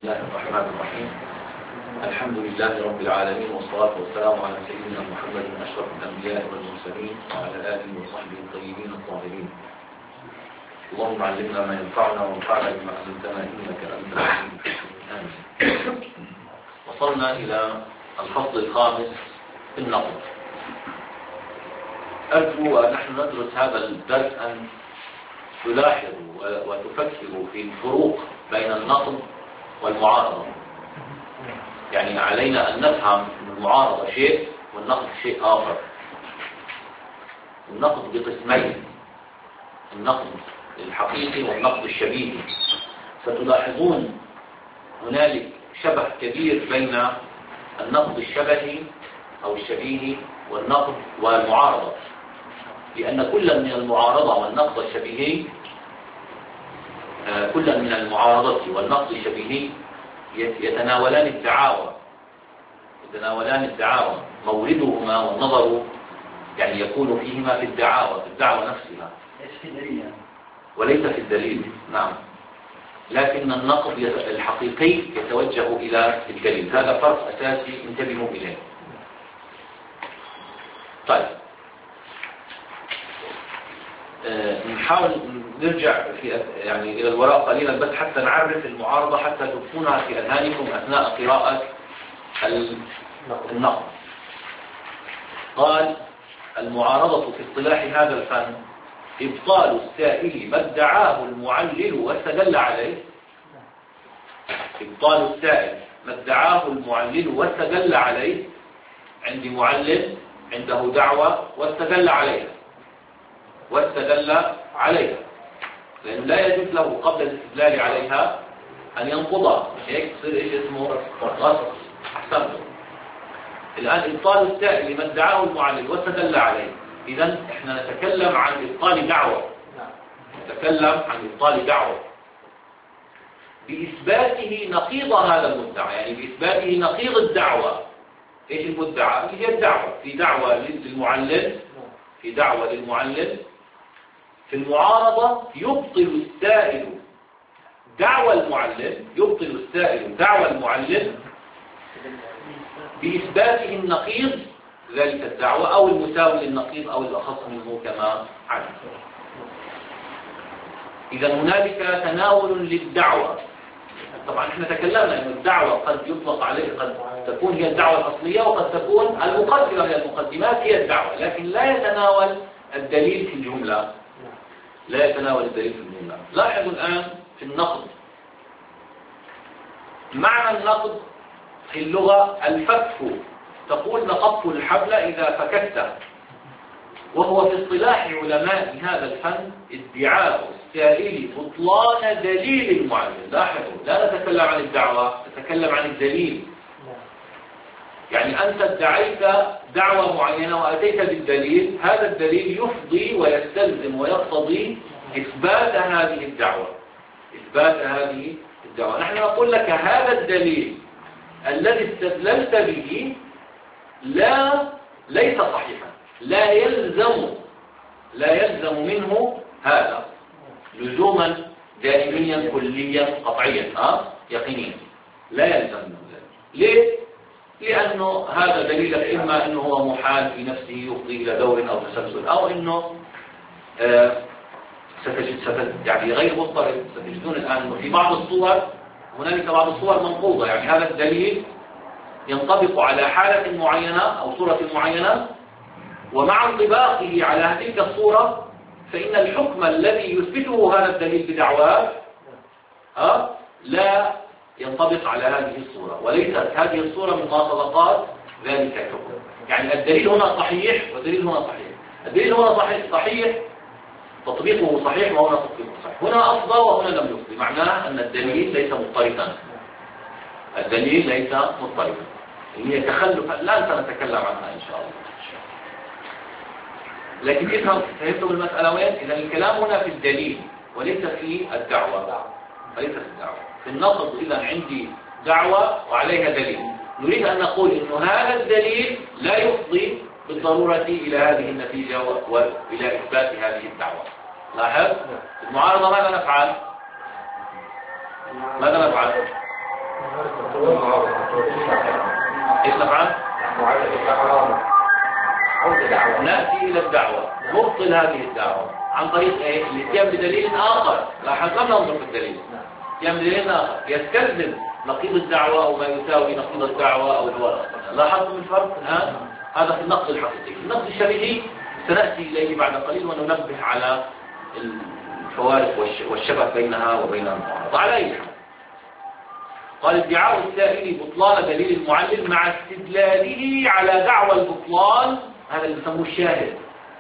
بسم الله الرحمن الرحيم. الحمد لله رب العالمين، والصلاة والسلام على سيدنا محمد أشرف الأنبياء والمرسلين وعلى آله وصحبه الطيبين الطاهرين. اللهم علمنا ما ينفعنا وانفعنا بما علمتنا إنك أنت العليم الحكيم. وصلنا إلى الفصل الخامس في النقد. أرجو ونحن ندرس هذا الدرس أن تلاحظوا وتفكروا في الفروق بين النقد والمعارضة. يعني علينا أن نفهم أن المعارضة شيء والنقد شيء آخر. النقد بقسمين: النقد الحقيقي والنقد الشبيهي. ستلاحظون هنالك شبه كبير بين النقد الشبهي أو الشبيهي والنقد والمعارضة، لأن كل من المعارضة والنقد الشبيهي كل من المعارضة والنقد الشبيهي يتناولان الدعاوى، موردهما والنظر يعني يكون فيهما في الدعوة نفسها وليس في الدليل. نعم، لكن النقد الحقيقي يتوجه إلى الدليل. هذا فرق أساسي انتبهوا إليه. طيب، نحاول نرجع إلى الوراء قليلا بس حتى نعرف المعارضة، حتى تكونها في أذهانكم أثناء قراءة النقد. قال: المعارضة في اصطلاح هذا الفن إبطال السائل ما ادعاه المعلل واستدل عليه. إبطال السائل ما ادعاه المعلل واستدل عليه. عندي معلل عنده دعوة واستدل عليها لأنه لا يجوز له قبل الاستدلال عليها أن ينقضها. مش هيك تصير إيش اسمه؟ غصب. أحسنتم. الآن إبطال السائل لما ادعاه المعلل واستدل عليه. إذن إحنا نتكلم عن إبطال دعوة، بإثباته نقيض هذا المدعى، يعني بإثباته نقيض الدعوة. إيش المدعى؟ هي الدعوة. في دعوة للمعلل. في المعارضة يبطل السائل دعوى المعلل بإثباته النقيض ذلك الدعوة أو المساوي للنقيض أو الأخص منه كما علم. إذا هنالك تناول للدعوة. طبعا احنا تكلمنا أن الدعوة قد يطلق عليه، قد تكون هي الدعوة الأصلية وقد تكون المقدمة من المقدمات هي الدعوة، لكن لا يتناول الدليل في الجملة. لاحظوا الآن في النقد. معنى النقد في اللغة الفك. تقول: نقضت الحبل إذا فككته. وهو في اصطلاح علماء هذا الفن ادعاء السائل بطلان دليل المعلل. لاحظوا، لا نتكلم عن الدعوة، نتكلم عن الدليل. يعني أنت ادعيت دعوة معينة وأتيت بالدليل، هذا الدليل يفضي ويستلزم ويقتضي إثبات هذه الدعوة. نحن نقول لك هذا الدليل الذي استدللت به ليس صحيحا، لا يلزم منه هذا لزوما دائميا كليا قطعيا يقينيا. لا يلزم منه ذلك. ليه؟ لأنه هذا دليلك إما أنه هو محال في نفسه يفضي إلى دور أو تسلسل، أو أنه يعني غير مضطرب. ستجدون الآن أنه في بعض الصور هنالك بعض الصور منقوضة، يعني هذا الدليل ينطبق على حالة معينة أو صورة معينة، ومع انطباقه على تلك الصورة فإن الحكم الذي يثبته هذا الدليل بدعواه لا ينطبق على هذه الصورة، وليست هذه الصورة من مواصفات ذلك الحكم. يعني الدليل هنا صحيح والدليل هنا صحيح. الدليل هنا صحيح تطبيقه صحيح وهنا تطبيقه صحيح. هنا أفضى وهنا لم يفضي، معناه أن الدليل ليس مضطربا. اللي هي تخلف لا سنتكلم عنها إن شاء الله. لكن فهمتم المسألة وين؟ إذا الكلام هنا في الدليل وليس في الدعوة. في النقد إذا عندي دعوة وعليها دليل، نريد أن نقول إنه هذا الدليل لا يفضي بالضرورة إلى هذه النتيجة وإلى إثبات هذه الدعوة. لاحظ المعارضة ماذا نفعل؟ ايش نفعل؟ نأتي إلى الدعوة نبطل هذه الدعوة عن طريق ايه؟ الاتيان بدليل آخر. لاحظ لم ننظر في الدليل، اتيان بدليل آخر يستلزم نقيض الدعوة أو ما يساوي نقيض الدعوة أو الورق. لاحظتم الفرق الآن؟ هذا في النقد الحقيقي. النقد الشبهي سنأتي إليه بعد قليل وننبه على الفوارق والشبه بينها وبين المعارضة. على أي حال قال ادعاء السائل بطلان دليل المعلل مع استدلاله على دعوى البطلان، هذا اللي بيسموه الشاهد،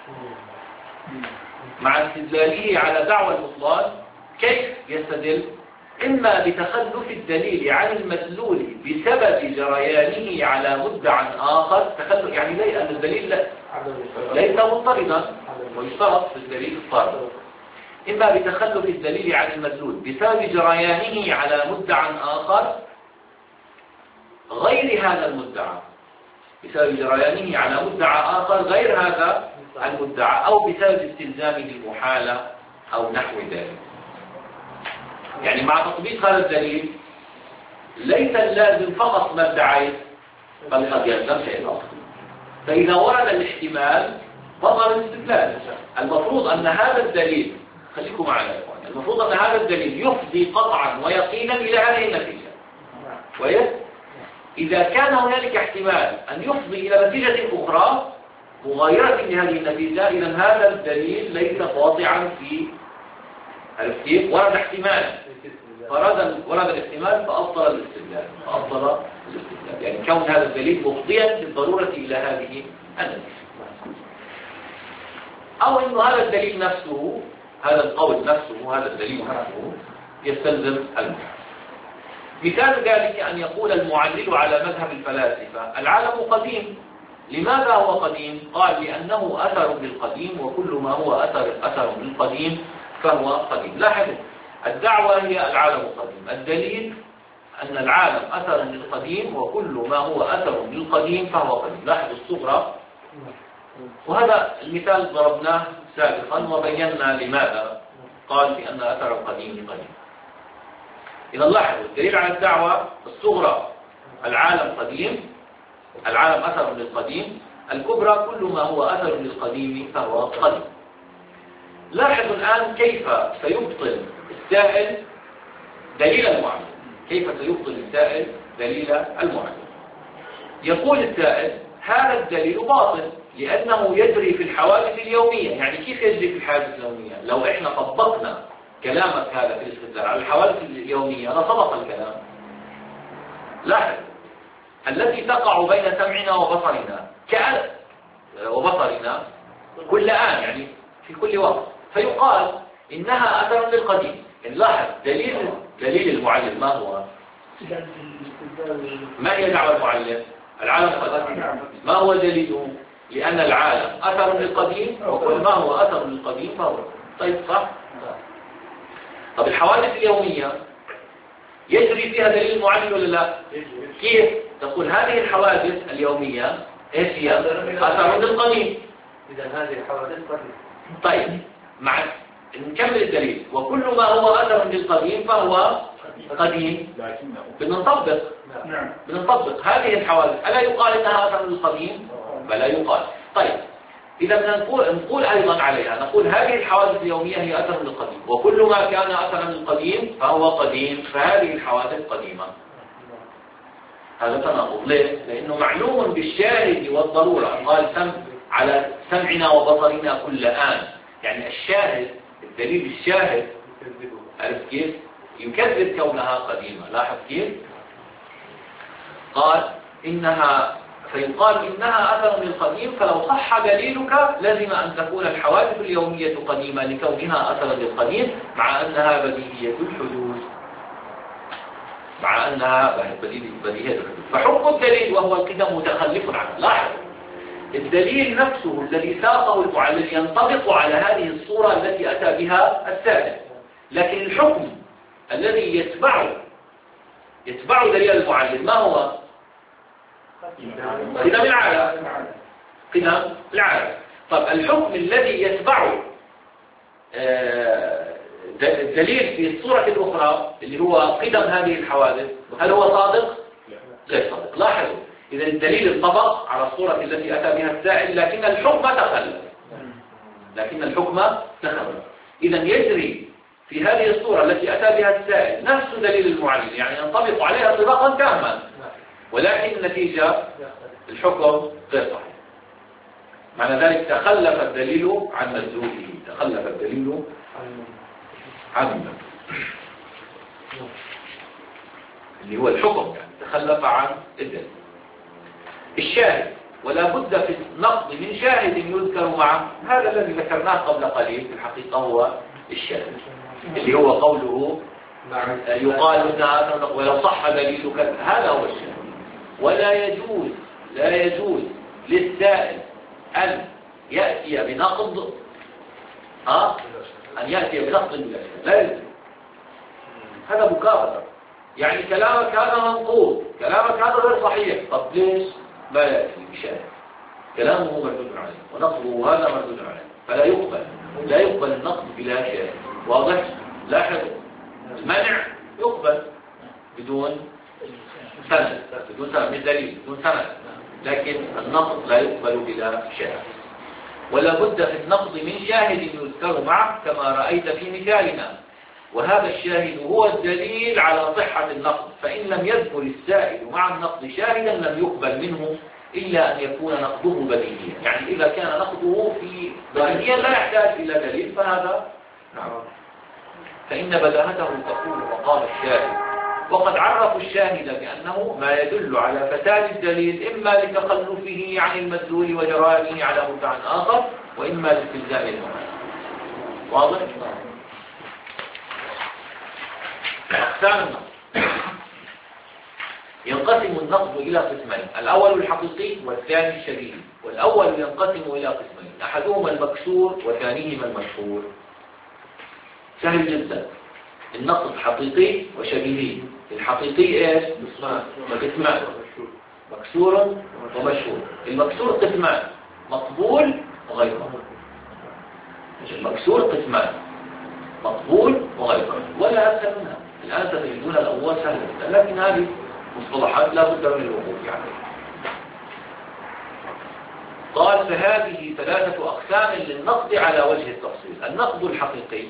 مع استدلاله على دعوى البطلان. كيف يستدل؟ إما بتخلف الدليل عن المدلول بسبب جريانه على مدعى آخر. تخلف يعني لأن الدليل ليس مضطردا ويشترط في الدليل الطارد. إما بتخلف الدليل عن المدلول بسبب جريانه على مدعى آخر غير هذا المدعى، بسبب جريانه على مدعى آخر غير هذا المدعى، أو بسبب استلزامه المحالة أو نحو ذلك. يعني مع تطبيق هذا الدليل ليس اللازم فقط ما ادعيت، بل قد يلزم شيء آخر. فإذا ورد الاحتمال بطل الاستدلال. المفروض أن هذا الدليل، خليكم معنا يا إخوان، المفروض أن هذا الدليل يفضي قطعا ويقينا إلى هذه النتيجة. كويس؟ إذا كان هنالك احتمال أن يفضي إلى نتيجة أخرى مغايرة لهذه النتيجة، إذا هذا الدليل ليس قاطعا في الكيف. ورد احتمال، ورد الاحتمال فأبطل الاستدلال، يعني كون هذا الدليل مفضيا بالضرورة إلى هذه النتيجة. أو أن هذا الدليل نفسه، هذا القول نفسه، هذا الدليل نفسه يستلزم المحال. مثال ذلك أن يقول المعلل على مذهب الفلاسفة العالم قديم. لماذا هو قديم؟ قال لأنه أثر للقديم، وكل ما هو أثر للقديم فهو قديم. لاحظوا الدعوة هي العالم قديم، الدليل أن العالم أثر للقديم، وكل ما هو أثر للقديم فهو قديم. لاحظوا الصغرى. وهذا المثال ضربناه سابقا وبينا لماذا قال بأن أثر القديم لقديم. إذا لاحظوا الدليل على الدعوة الصغرى العالم قديم، العالم أثر للقديم، الكبرى كل ما هو أثر للقديم فهو قديم. لاحظوا الآن كيف سيبطل السائل دليل المعلل. كيف سيبطل السائل دليل المعلل؟ يقول السائل هذا الدليل باطل لأنه يجري في الحوادث اليومية. يعني كيف يجري في الحوادث اليومية؟ لو إحنا طبقنا كلامك هذا في الاستدلال على الحوادث اليومية لصدق الكلام. لاحظ التي تقع بين سمعنا وبصرنا وبصرنا كل آن، يعني في كل وقت، فيقال إنها أثر للقديم. لاحظ دليل المعلل ما هو؟ ما هي دعوة المعلل؟ العالم قديم. ما هو دليله؟ لأن العالم أثر للقديم، وكل ما هو أثر للقديم فهو. طيب صح؟ طب الحوادث اليومية يجري فيها دليل المعلل ولا لا؟ كيف؟ تقول هذه الحوادث اليومية ايش هي؟ أثر للقديم. إذا هذه الحوادث قديم. طيب نكمل الدليل. وكل ما هو أثر للقديم فهو قديم. بنطبق هذه الحوادث. ألا يقال إنها أثر للقديم؟ بلا يقال. طيب إذا نقول أيضا عليها، نقول هذه الحوادث اليومية هي أثر للقديم، وكل ما كان أثرا للقديم فهو قديم، فهذه الحوادث قديمة. هذا تناقض. ليه؟ لأنه معلوم بالشاهد والضرورة. قال على سمعنا وبصرنا كل آن، يعني الشاهد، الدليل الشاهد، عرفت كيف؟ يكذب كونها قديمة. لاحظ كيف؟ قال فيقال إنها أثر للقديم، فلو صح دليلك لازم أن تكون الحوادث اليومية قديمة لكونها أثر للقديم، مع أنها بديهية الحدوث. فحكم الدليل وهو القدم متخلف عنه. لاحظ الدليل نفسه الذي ساقه المعلل ينطبق على هذه الصورة التي أتى بها السائل، لكن الحكم الذي يتبع دليل المعلل ما هو؟ قدم العالم. طب الحكم الذي يتبع الدليل في الصورة الأخرى اللي هو قدم هذه الحوادث هل هو صادق؟ غير صادق. لاحظوا إذا الدليل انطبق على الصورة التي أتى بها السائل، لكن الحكم تخلف. إذا يجري في هذه الصورة التي أتى بها السائل نفس دليل المعلل، يعني ينطبق عليها طبقا تاما، ولكن النتيجة الحكم غير صحيح. معنى ذلك تخلف الدليل عن مدلوله، تخلف الدليل عن مدلوله اللي هو الحكم، يعني تخلف عن الدليل. الشاهد، ولا بد في النقض من شاهد يذكر معه، هذا الذي ذكرناه قبل قليل في الحقيقة هو الشاهد، اللي هو قوله يقال لنا ولو صح دليلك، هذا هو الشاهد. ولا يجوز للسائل أن يأتي بنقض بلا شاهد، لا يجوز. هذا مكابرة، يعني كلامك هذا منقوض، كلامك هذا غير صحيح، طب ليش لا يأتي بشاهد؟ كلامه مردود عليه ونقضه هذا مردود عليه، فلا يقبل النقض بلا شاهد. واضح؟ لاحظوا المنع يقبل بدون سند، مش دليل، بدون سند، لكن النقض لا يقبل بلا شاهد. ولا بد في النقض من شاهد يذكر معه كما رأيت في مثالنا، وهذا الشاهد هو الدليل على صحة النقض، فإن لم يذكر السائل مع النقض شاهدا لم يقبل منه إلا أن يكون نقضه بديهيا، يعني إذا كان نقضه في بديهيا لا يحتاج إلى دليل فهذا فإن بداهته تقول وقال الشاهد. وقد عرفوا الشاهد بأنه ما يدل على فساد الدليل إما لتخلفه عن المدلول وجرائه على مدعى آخر، وإما لاستلزام المعنى. واضح؟ أقسام النقض. ينقسم النقض إلى قسمين، الأول الحقيقي والثاني الشبيهي. والأول ينقسم إلى قسمين، أحدهما المكسور وثانيهما المشهور. سهل جدا، النقض حقيقي وشبيهي. الحقيقي ايش؟ قسمان، مكسور ومشهور. المكسور قسمان، مقبول وغير مقبول. المكسور قسمان، مقبول وغير مقبول، ولا أسهل منها. الآن ستجدون الأول سهل جدا، لكن هذه مصطلحات لا بد من الوقوف عليها. قال فهذه ثلاثة أقسام للنقض على وجه التفصيل. النقض الحقيقي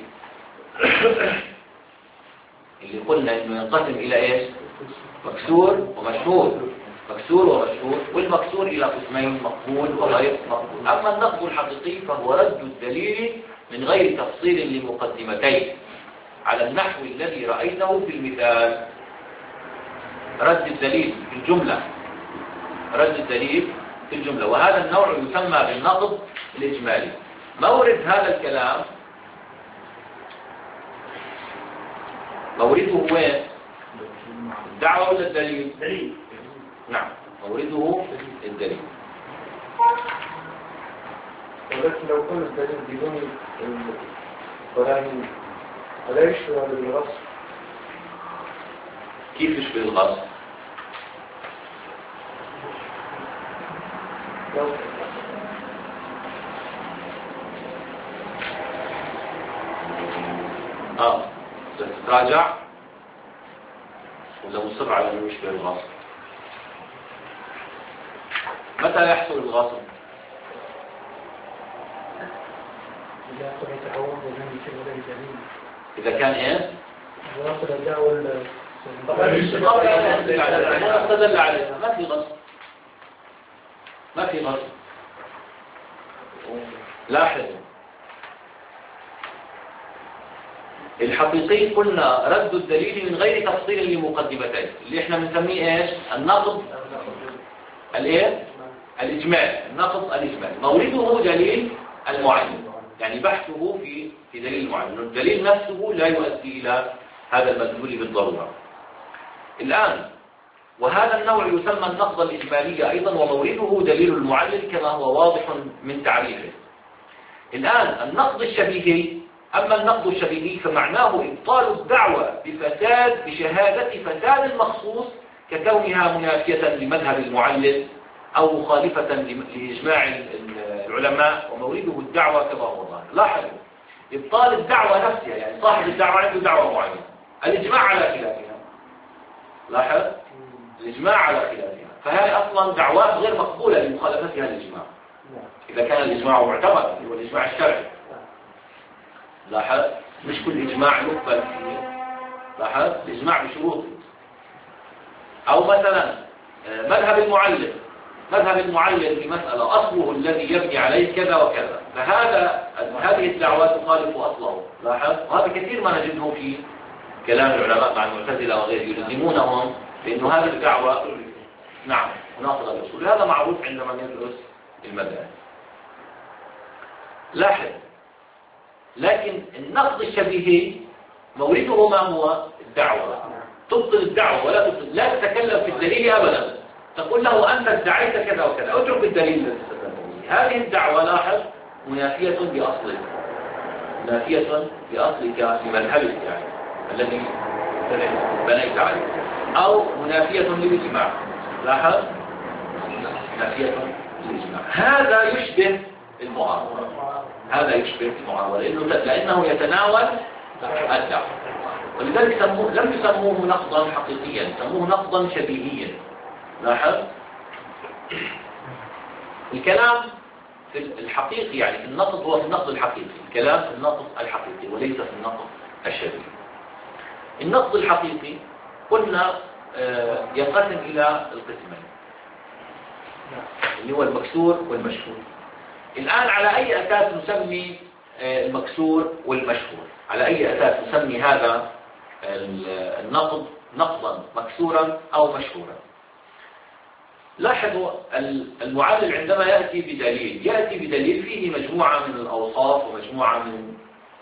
اللي قلنا انه ينقسم الى ايش؟ مكسور ومشهور، مكسور ومشهور، والمكسور الى قسمين، مقبول وغير مقبول. اما النقض الحقيقي فهو رد الدليل من غير تفصيل لمقدمتين على النحو الذي رأيته في المثال. رد الدليل في الجملة، رد الدليل في الجملة، وهذا النوع يسمى بالنقض الإجمالي. مورد هذا الكلام مورده وين؟ الدعوة ولا الدليل؟ الدليل. نعم، مورده الدليل. ولكن لو كان الدليل بدون البراهين فلا يشبه بالغصب. كيف يشبه الغصب؟ تتراجع ولا مصر على انه يشبه الغصب؟ متى يحصل الغصب؟ إذا كان ايه؟ ما استدل عليه، ما في غصب، ما في غصب. لاحظوا الحقيقي قلنا رد الدليل من غير تفصيل لمقدمتين، اللي احنا بنسميه ايش؟ النقض الايه؟ الاجمالي. النقض الاجمالي مورده دليل المعين، يعني بحثه في دليل معين، الدليل نفسه لا يؤدي الى هذا المدلول بالضروره. الان وهذا النوع يسمى النقض الاجمالي ايضا، ومورده دليل المعلل كما هو واضح من تعريفه. الان النقض الشبيهي، أما النقض الشبيهي فمعناه إبطال الدعوة بشهادة فساد المخصوص ككونها منافية لمذهب المعلل أو مخالفة لإجماع العلماء، ومورده الدعوة كما هو ظاهر. لاحظوا إبطال الدعوة نفسها، يعني صاحب الدعوة عنده دعوة معينة، الإجماع على خلافها. لاحظ الإجماع على خلافها، فهذه أصلا دعوات غير مقبولة لمخالفتها الإجماع إذا كان الإجماع معتبر هو الإجماع الشرعي. لاحظ مش كل إجماع يقبل فيه، لاحظ الإجماع بشروط. أو مثلا مذهب المعلل في مسألة أصله الذي يبني عليه كذا وكذا، هذه الدعوة تخالف أصله. لاحظ وهذا كثير ما نجده في كلام العلماء مع المعتزلة وغيره، يلزمونهم بأنه هذه الدعوة نعم مناقضة للأصول. هذا معروف عندما ندرس المذاهب. لاحظ لكن النقد الشبيهي مورده ما هو؟ الدعوة. تبطل الدعوة ولا تبطل، لا تتكلم في الدليل أبدا، تقول له أنت ادعيت كذا وكذا، اترك الدليل الذي استدلت به. هذه الدعوة لاحظ منافية بأصلك، منافية بأصلك لمذهبك يعني الذي بنيت عليه، أو منافية للإجماع. لاحظ منافية للإجماع. هذا يشبه المعارضة، لأنه يتناول الدعوة، ولذلك لم يسموه نقضا حقيقيا، سموه نقضا شبيهيا. لاحظ الكلام في الحقيقي يعني في النقض هو في النقض الحقيقي، الكلام في النقض الحقيقي وليس في النقض الشبيهي. النقض الحقيقي قلنا ينقسم إلى القسمين اللي هو المكسور والمشهور. الآن على أي أساس نسمي المكسور والمشهور؟ على أي أساس نسمي هذا النقض نقضا مكسورا أو مشهورا؟ لاحظوا المعلل عندما يأتي بدليل فيه مجموعة من الأوصاف ومجموعة من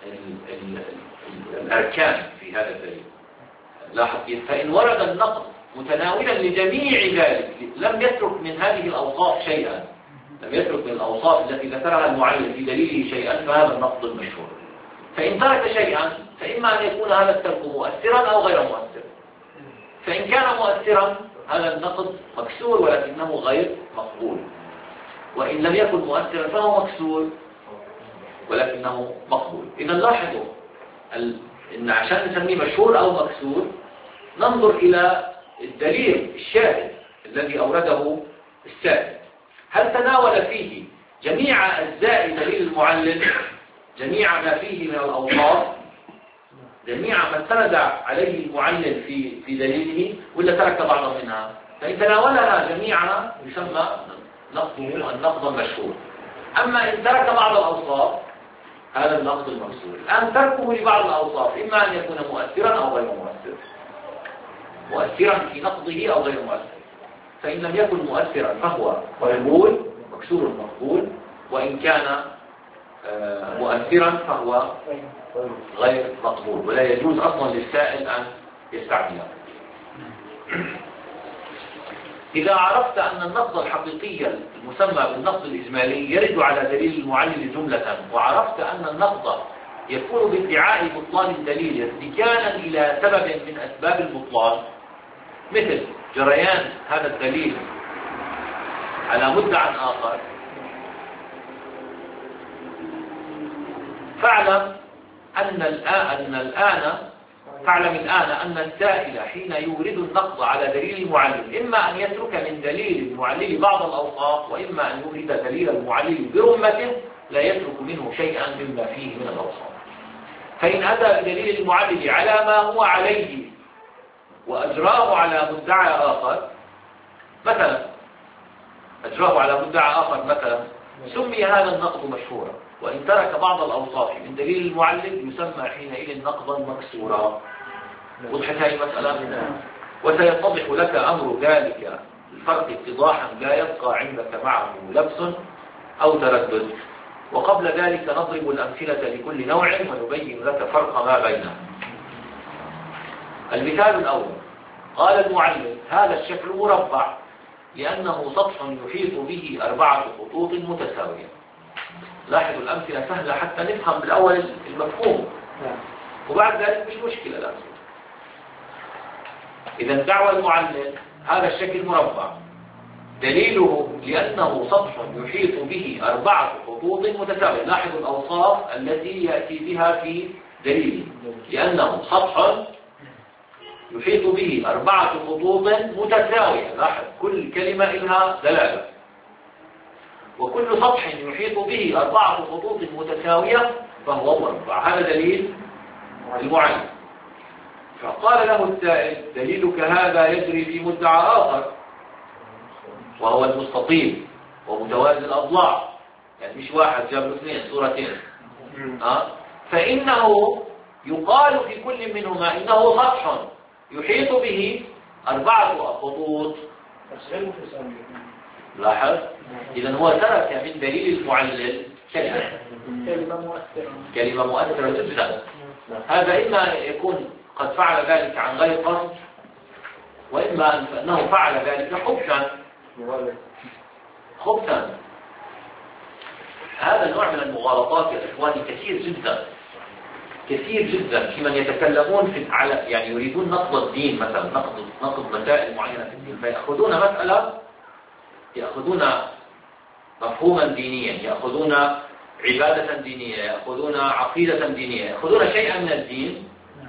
الأركان في هذا الدليل. لاحظ فإن ورد النقض متناولا لجميع ذلك، لم يترك من هذه الأوصاف شيئا، لم يترك من الأوصاف التي ذكرها المعلل في دليله شيئا، فهذا النقض المشهور. فإن ترك شيئا فإما أن يكون هذا الترك مؤثرا أو غير مؤثر. فإن كان مؤثرا هذا النقض مكسور ولكنه غير مقبول، وإن لم يكن مؤثرا فهو مكسور ولكنه مقبول. إذا لاحظوا إن عشان نسميه مشهور أو مكسور ننظر إلى الدليل الشاهد الذي أورده السائل، هل تناول فيه جميع أجزاء دليل المعلل، جميع ما فيه من الأوصاف، جميع ما استند عليه المعلل في دليله، ولا ترك بعضا منها؟ فإن تناولها جميعا يسمى نقضه النقض المشهور. أما إن ترك بعض الأوصاف هذا النقض المكسور. الآن تركه لبعض الأوصاف إما أن يكون مؤثرا أو غير مؤثر، مؤثرا في نقضه أو غير مؤثر. فإن لم يكن مؤثرا فهو مقبول مكسور مقبول، وإن كان مؤثرا فهو غير مقبول، ولا يجوز أصلا للسائل أن يستعمله. إذا عرفت أن النقض الحقيقي المسمى بالنقض الإجمالي يرد على دليل المعلل جملة، وعرفت أن النقض يكون بادعاء بطلان الدليل اتكالا إلى سبب من أسباب البطلان، مثل جريان هذا الدليل على مدعى آخر، فاعلم الآن أن السائل حين يورد النقض على دليل المعلل إما أن يترك من دليل المعلل بعض الأوصاف، وإما أن يورد دليل المعلل برمته لا يترك منه شيئا مما فيه من الأوصاف. فإن أتى بدليل المعلل على ما هو عليه وأجراه على مدعى آخر مثلا، مثلا سمي هذا النقض مشهورا، وإن ترك بعض الأوصاف من دليل المعلل يسمى حينئذ نقضا مكسورا. وضحت هذه المسألة؟ وسيتضح لك أمر ذلك الفرق اتضاحا لا يبقى عندك معه لبس أو تردد. وقبل ذلك نضرب الأمثلة لكل نوع ونبين لك فرق ما بينهم. المثال الأول، قال المعلل هذا الشكل مربع لأنه سطح يحيط به 4 خطوط متساوية. لاحظوا الأمثلة سهلة حتى نفهم بالأول المفهوم، وبعد ذلك مش مشكلة الأمثلة. إذا دعوى المعلل هذا الشكل مربع دليله لأنه سطح يحيط به 4 خطوط متساوية. لاحظوا الأوصاف التي يأتي بها في دليله، لأنه سطح يحيط به 4 خطوط متساوية. لاحظ كل كلمة لها دلالة. وكل سطح يحيط به 4 خطوط متساوية فهو مربع. هذا دليل المعلم. فقال له السائل: دليلك هذا يجري في مدعى آخر وهو المستطيل ومتوازي الأضلاع. يعني مش واحد جاب له 2 صورتين. فإنه يقال في كل منهما إنه سطح يحيط به 4 خطوط. لاحظ، إذا هو ترك من دليل المعلل كلمة مؤثرة جدا. هذا إما يكون قد فعل ذلك عن غير قصد، وإما أنه فعل ذلك خبثا. هذا النوع من المغالطات يا إخواني كثير جدا في من يتكلمون يعني يريدون نقض الدين، مثلا نقض مسائل معينة في الدين، فيأخذون مسألة، يأخذون مفهوما دينيا، يأخذون عبادة دينية، يأخذون عقيدة دينية، يأخذون شيئا من الدين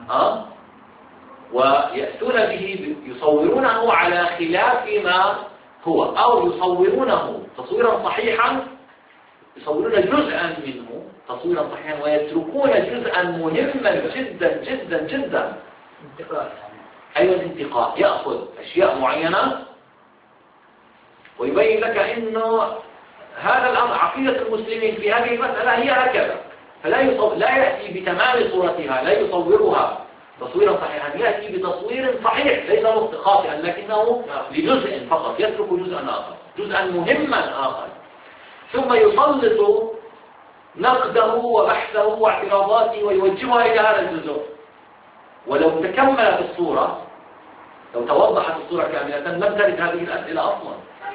ويأتون به يصورونه على خلاف ما هو، أو يصورونه تصويرا صحيحا، يصورون جزءا منه تصويرا صحيحا ويتركون جزءا مهما جدا جدا جدا. انتقاء. أيوة الانتقاء. يأخذ أشياء معينة ويبين لك إنه هذا الأمر عقيدة المسلمين في هذه المسألة هي هكذا، لا يأتي بتمام صورتها، لا يصورها تصويرا صحيحا، يأتي بتصوير صحيح ليس خاطئا لكنه لجزء فقط، يترك جزءا آخر، جزءا مهما آخر، ثم يسلط نقده وبحثه واعتراضاته ويوجهها إلى هذا الجزء. ولو تكملت الصورة، لو توضحت الصورة كاملة لم ترد هذه الأسئلة أصلا.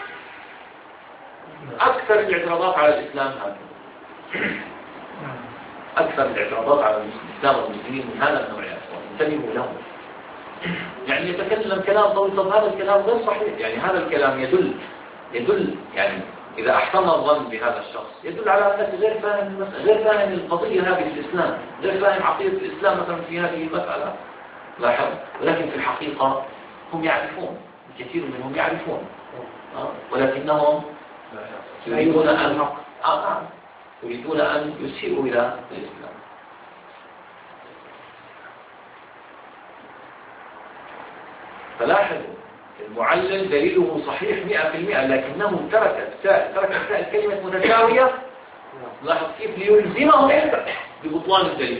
أكثر الاعتراضات على الإسلام هذا، أكثر الاعتراضات على الإسلام والمسلمين من هذا النوع، انتبهوا له. يعني يتكلم كلام طويل، طب هذا الكلام غير صحيح. يعني هذا الكلام يدل يعني إذا أحسن الظن بهذا الشخص يدل على أنك غير فاهم القضية هذه في الإسلام، غير فاهم عقيدة الإسلام مثلا في هذه المسألة. لاحظ، ولكن في الحقيقة هم يعرفون، كثير منهم يعرفون، ولكنهم يريدون أن يسيئوا إلى الإسلام. فلاحظوا المعلل دليله صحيح 100%، لكنه ترك السائل كلمة متساوية. لاحظ كيف ليلزمه ببطلان الدليل،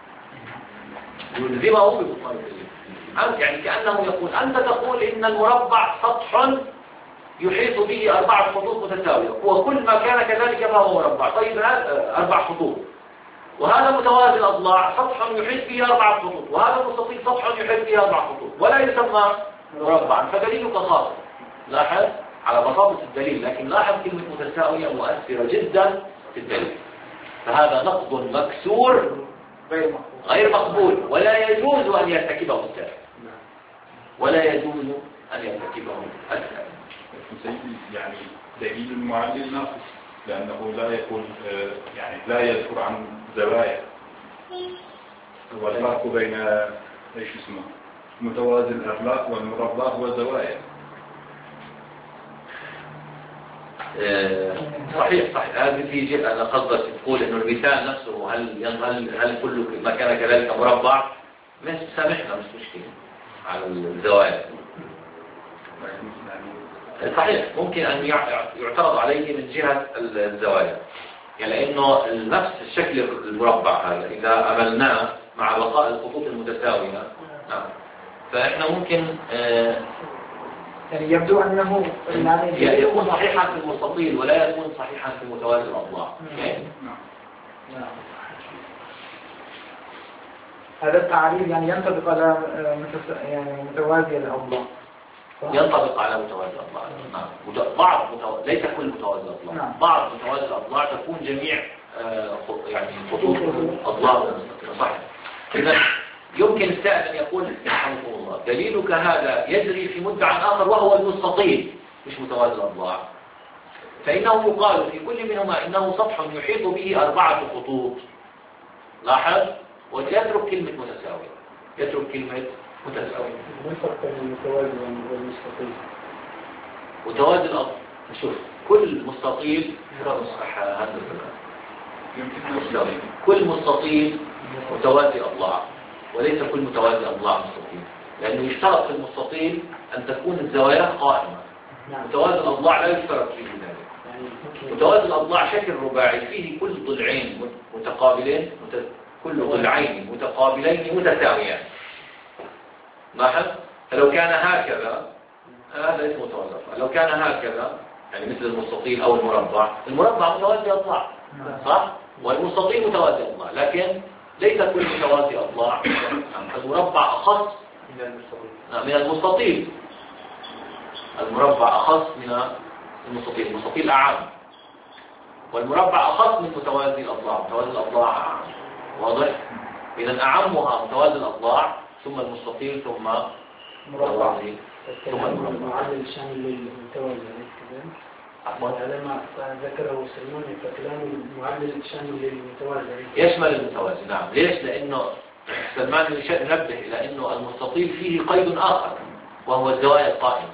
يعني كأنه يقول أنت تقول إن المربع سطح يحيط به 4 خطوط متساوية، وكل ما كان كذلك فهو مربع. طيب هذا 4 خطوط، وهذا متوازي الأضلاع سطح يحيط به 4 خطوط، وهذا مستطيل سطح يحيط به 4 خطوط، ولا يسمى مربعا، فدليلك خاطئ. لاحظ على بساطة الدليل، لكن لاحظ كلمة متساوية مؤثرة جدا في الدليل. فهذا نقض مكسور غير مقبول، ولا يجوز أن يرتكبه السائل، ولا يجوز أن يرتكبه السائل. يعني دليل المعلل ناقص، لأنه لا يقول يعني لا يذكر عن زوايا. والفرق بين ايش اسمه متوازي الأضلاع والمربع هو الزوايا. صحيح. هذه في جهة أنا قصدك تقول إنه المثال نفسه هل كل ما كان كذلك مربع؟ مش سامحنا، مش مشكلة على الزوايا. صحيح، ممكن أن يعترض عليه من جهة الزوايا، يعني لأنه نفس الشكل المربع هذا إذا عملناه مع بقاء الخطوط المتساوية، فإحنا ممكن يعني يبدو أنه يكون صحيحا في المستطيل ولا يكون صحيحا في متوازي الأضلاع. هذا التعريف يعني ينطبق على متوازي الأضلاع، ينطبق على متوازي الأضلاع. بعض ليس كل متوازي الأضلاع، بعض متوازي الأضلاع تكون جميع يعني خطوط أضلاع صحيح. إذا يمكن السائل أن يقول رحمه الله دليلك هذا يجري في مدعى آخر وهو المستطيل مش متوازي الأضلاع، فإنه يقال في كل منهما إنه سطح يحيط به 4 خطوط. لاحظ، ويترك كلمة متساوية، يترك كلمة متساوية. ما الفرق بين المتوازي والمستطيل؟ متوازي الأضلاع، شوف كل مستطيل هندسة يمكن كل مستطيل متوازي أضلاع، وليس كل متوازي أضلاع مستطيل، لأنه يشترط في المستطيل أن تكون الزوايا قائمة. متوازي الأضلاع لا يشترط فيه ذلك. متوازي الأضلاع شكل رباعي فيه كل ضلعين متقابلين، كل ضلعين متقابلين متساويان. لاحظ، فلو كان هكذا هذا ليس متوازي أضلاع. لو كان هكذا يعني مثل المستطيل أو المربع متوازي أضلاع، صح؟ والمستطيل متوازي أضلاع، لكن ليس كل متوازي أضلاع. المربع أخص من المستطيل. المربع أخص من المستطيل. المستطيل أعم، والمربع أخص من متوازي الأضلاع. متوازي الأضلاع أعم. واضح؟ إذا أعمها متوازي الأضلاع، ثم المستطيل، ثم متوازي، ثم المربع. المعادل الشامل للمتوازي كذلك. على ما ذكره سلمان فكلام المعادل الشامل للمتوازي يشمل المتوازي. نعم. ليش؟ لأنه سلمان ينبه إلى أنه المستطيل فيه قيد آخر وهو الزوايا القائمة.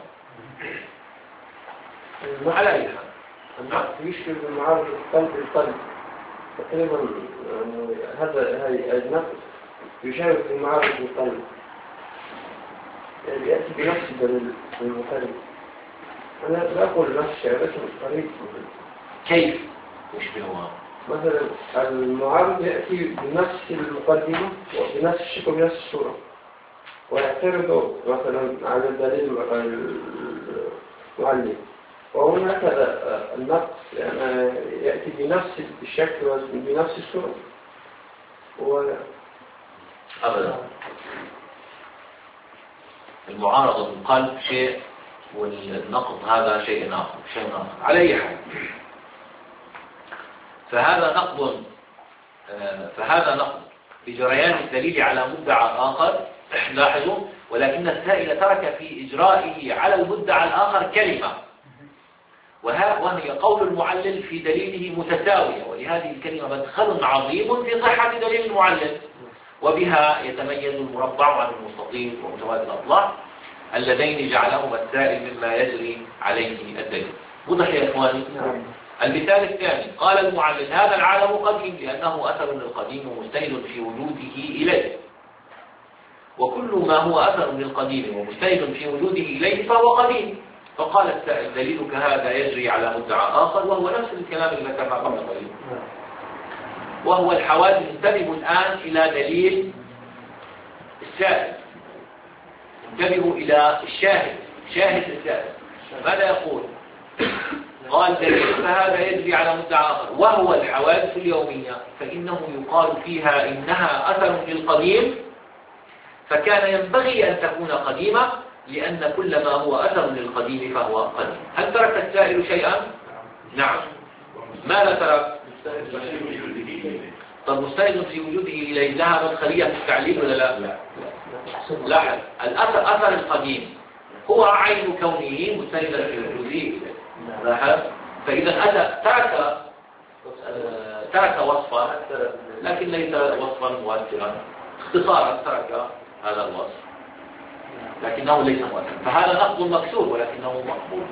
على أي حال النقص يشبه المعارض القلب تقريبا. هذا النقص يشابه المعارض القلب، يعني يأتي بنفس الدليل المختلف. أنا لا أقول نفس الشيء لكن قريب. كيف يشبهها؟ مثلا المعارض يأتي بنفس المقدمة وبنفس الشكل وبنفس الصورة، ويعترض مثلا على الدليل المعلم. وهناك النقص يعني يأتي بنفس الشكل وبنفس الصورة أبدا. المعارضة بالقلب شيء، والنقض هذا شيء آخر. على أي حال، فهذا نقض بجريان الدليل على مدعى آخر. لاحظوا، ولكن السائل ترك في إجرائه على المدعى الآخر كلمة، وهي قول المعلل في دليله متساوية، ولهذه الكلمة مدخل عظيم في صحة دليل المعلل، وبها يتميز المربع عن المستطيل ومتوازي الأضلاع اللذين جعلهما السائل مما يجري عليه الدليل. وضح يا إخواني؟ المثال الثاني، قال المعلل: هذا العالم قديم لأنه أثر للقديم ومستند في وجوده إليه، وكل ما هو أثر للقديم ومستند في وجوده إليه فهو قديم. فقال السائل: دليلك هذا يجري على مدعى آخر، وهو نفس الكلام اللي ذكرناه قبل قليل، وهو الحوادث. انتبهوا الآن إلى دليل السائل، انتبهوا إلى شاهد السائل. ماذا يقول؟ قال: دليلك هذا يجري على مدعى آخر، وهو الحوادث اليومية، فإنه يقال فيها إنها أثر للقديم، فكان ينبغي أن تكون قديمة، لأن كل ما هو أثر للقديم فهو قديم. هل ترك السائل شيئا؟ نعم. ماذا ترك؟ طب مستند في وجوده إليه لها مدخلية في التعليل ولا لا؟ لاحظ، أثر القديم هو عين كونه مستندا في وجوده إليه. لاحظ، فإذا ترك وصفا، لكن ليس وصفا مؤثرا، اختصارا ترك هذا الوصف لكنه ليس مؤثرا، فهذا نقض مكسور ولكنه مقبول،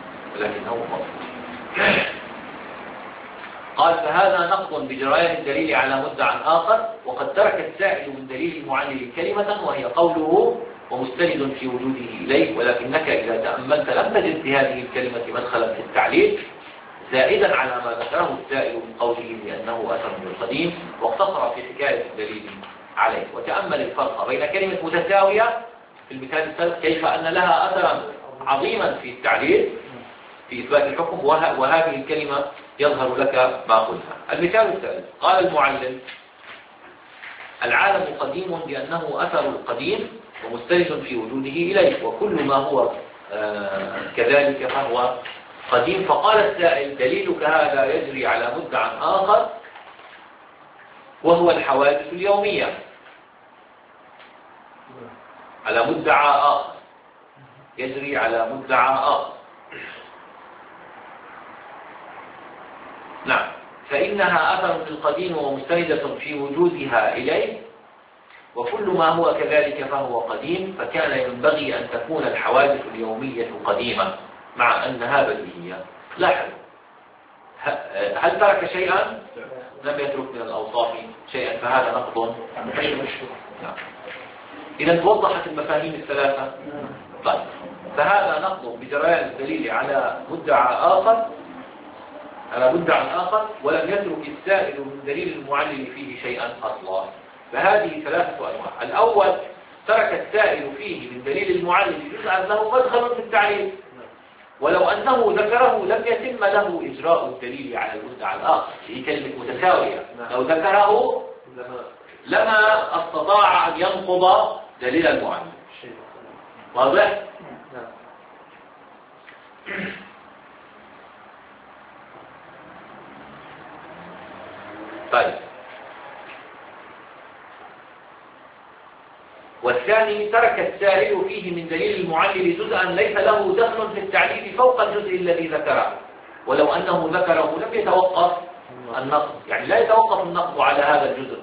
قال: فهذا نقض بجريان الدليل على مدعى آخر، وقد ترك السائل من دليل المعلل كلمة وهي قوله: ومستند في وجوده إليه، ولكنك إذا تأملت لم تجد في هذه الكلمة مدخلا في التعليل زائدا على ما ذكره السائل من قوله لأنه أثر من القديم، واقتصر في حكاية الدليل عليه. وتأمل الفرق بين كلمة متساوية في المثال السابق كيف أن لها أثرا عظيما في التعليل في إثبات الحكم، وهذه الكلمة يظهر لك ما قلتها. المثال الثالث، قال المعلم: العالم قديم لأنه أثر القديم ومستند في وجوده إليه، وكل ما هو كذلك فهو قديم. فقال السائل: دليلك هذا يجري على مدعى آخر، وهو الحوادث اليومية. على مدعى آخر، يجري على مدعى آخر. نعم، فإنها أثر للقديم ومستندة في وجودها إليه، وكل ما هو كذلك فهو قديم، فكان ينبغي أن تكون الحوادث اليومية قديمة مع أنها بديهية. لاحظ، هل ترك شيئا؟ لم يترك من الأوصاف شيئا، فهذا نقض مشروع. إذا توضحت المفاهيم الثلاثة. طيب، فهذا نقض بجريان الدليل على مدعى آخر، ولم يترك السائل من دليل المعلل فيه شيئا أصلا. فهذه ثلاثة أنواع. الأول، ترك السائل فيه من دليل المعلل جزءا له مدخل في التعليل، ولو أنه ذكره لم يتم له إجراء الدليل على المدعى الآخر. هي كلمة متساوية، لو ذكره لما استطاع أن ينقض دليل المعلل. واضح؟ طيب، والثاني، ترك السائل فيه من دليل المعلل جزءا ليس له دخل في التعليل فوق الجزء الذي ذكره، ولو أنه ذكره لم يتوقف النقض، يعني لا يتوقف النقض على هذا الجزء.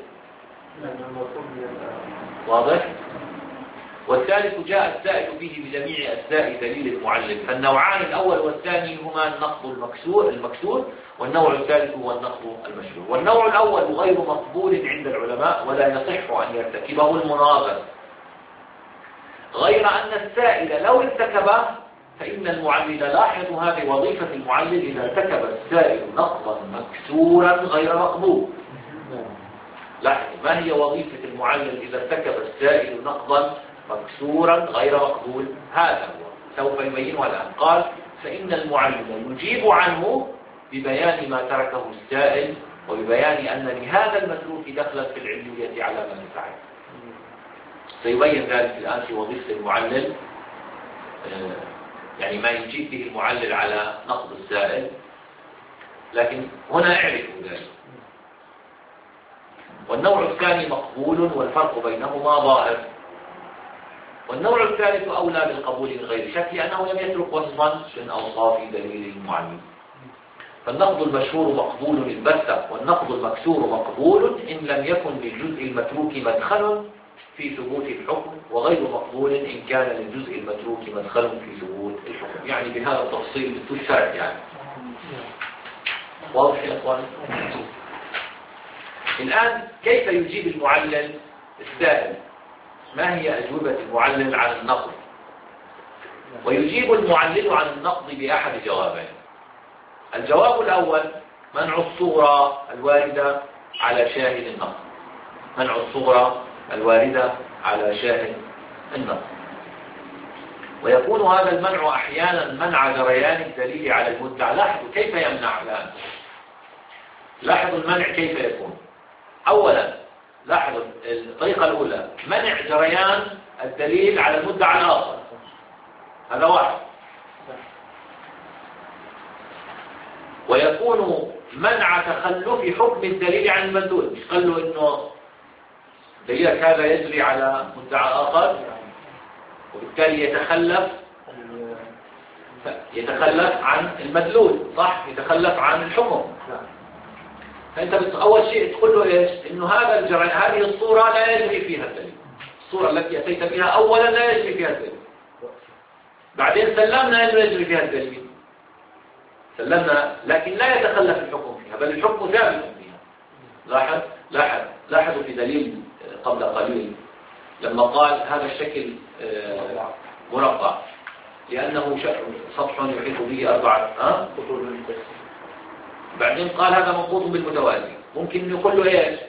واضح؟ والثالث، جاء السائل فيه بجميع أجزاء دليل المعلل. فالنوعان الأول والثاني هما النقض المكسور، والنوع الثالث هو النقض المشهور. والنوع الأول غير مقبول عند العلماء ولا يصح أن يرتكبه المناظر، غير أن السائل لو ارتكبه فإن المعلل، لاحظ هذه وظيفة المعلل، إذا ارتكب السائل نقضا مكسورا غير مقبول. لاحظ ما هي وظيفة المعلل إذا ارتكب السائل نقضا مكسورا غير مقبول. هذا هو سوف يبينه الآن. قال: فإن المعلل يجيب عنه ببيان ما تركه السائل، وببيان أن لهذا المتروك دخلا في العلية على ما يفعل. سيبين ذلك الآن في وظيفة المعلل، يعني ما يجيب به المعلل على نقض السائل، لكن هنا اعرفوا ذلك. والنوع الثاني مقبول، والفرق بينهما ظاهر. والنوع الثالث أولى بالقبول من غير شك، لأنه لم يترك وصفا من أوصاف دليل المعلل. فالنقض المشهور مقبول البتة، والنقض المكسور مقبول إن لم يكن للجزء المتروك مدخل في ثبوت الحكم، وغير مقبول إن كان للجزء المتروك مدخل في ثبوت الحكم. يعني بهذا التفصيل بالتشرع يعني. واضح يا أخوان؟ الآن كيف يجيب المعلل السائل؟ ما هي أجوبة المعلل عن النقض؟ ويجيب المعلل عن النقض بأحد جوابين. الجواب الأول: منع الصورة الواردة على شاهد النقض. منع الصورة الواردة على شاهد النقض. ويكون هذا المنع أحيانا منع جريان الدليل على المدعى. لاحظوا كيف يمنع الآن. لاحظوا المنع كيف يكون. أولا، لاحظوا الطريقة الأولى: منع جريان الدليل على المدعى الآخر. هذا واحد. ويكون منع تخلف حكم الدليل عن المدلول. مش قال له إنه دليلك هذا يجري على مدعى آخر، وبالتالي يتخلف عن المدلول، صح؟ يتخلف عن الحكم. فأنت أول شيء تقول له إيش؟ إنه هذه الصورة لا يجري فيها الدليل. الصورة التي أتيت بها أولا لا يجري فيها الدليل. بعدين سلمنا أنه يجري فيها الدليل، سلمنا، لكن لا يتخلف الحكم فيها، بل الحكم ثابت فيها. لاحظوا في دليل قبل قليل لما قال هذا الشكل مربع لأنه سطح يحيط به 4 خطوط. بعدين قال هذا منقوط بالمتوازي. ممكن نقول له ايش؟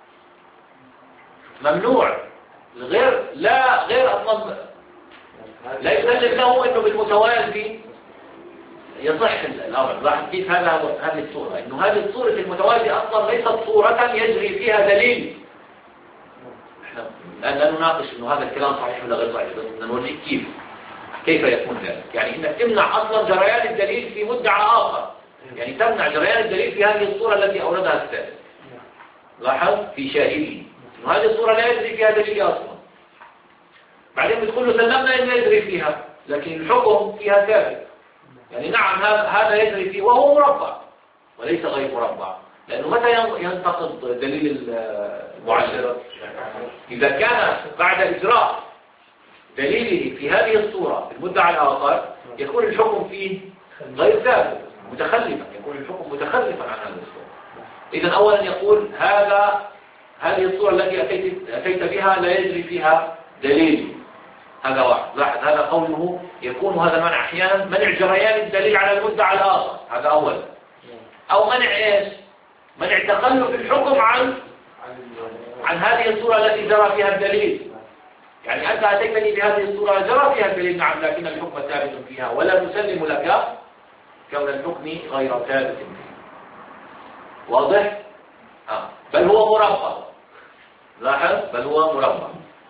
ممنوع، غير اصلا لا يسلم له انه بالمتوازي يصح الامر. لاحظ كيف هذه الصورة، انه هذه الصورة المتوازي اصلا ليست صورة يجري فيها دليل. احنا الان لا نناقش انه هذا الكلام صحيح ولا غير صحيح، بس بدنا نوريك كيف يكون ذلك. يعني انك تمنع اصلا جريان الدليل في مدعى اخر، يعني تمنع جريان الدليل في هذه الصورة التي أوردها السائل. لاحظ في شاهده إنه هذه الصورة لا يجري فيها دليل أصلا. بعدين بتقول له سلمنا إنه يجري فيها، لكن الحكم فيها ثابت. يعني نعم هذا يجري فيه وهو مربع وليس غير مربع، لأنه متى ينتقض دليل معلل. إذا كان بعد إجراء دليله في هذه الصورة في المدعى الآخر يكون الحكم فيه غير ثابت متخلفا، يكون الحكم متخلفا عن هذه الصورة. إذن أولا يقول هذه الصورة التي أتيت بها لا يجري فيها دليل. هذا واحد. لاحظ هذا قوله يكون هذا المنع أحيانا منع جريان الدليل على المدعى الآخر، هذا أولا. أو منع إيش؟ منع تخلف الحكم عن هذه الصورة التي جرى فيها الدليل. يعني أنت أتيتني بهذه الصورة جرى فيها الدليل، نعم، لكن الحكم ثابت فيها ولا نسلم لك كون الحكم غير ثابت فيها. واضح؟ بل هو مربع. لاحظ، بل هو مربع.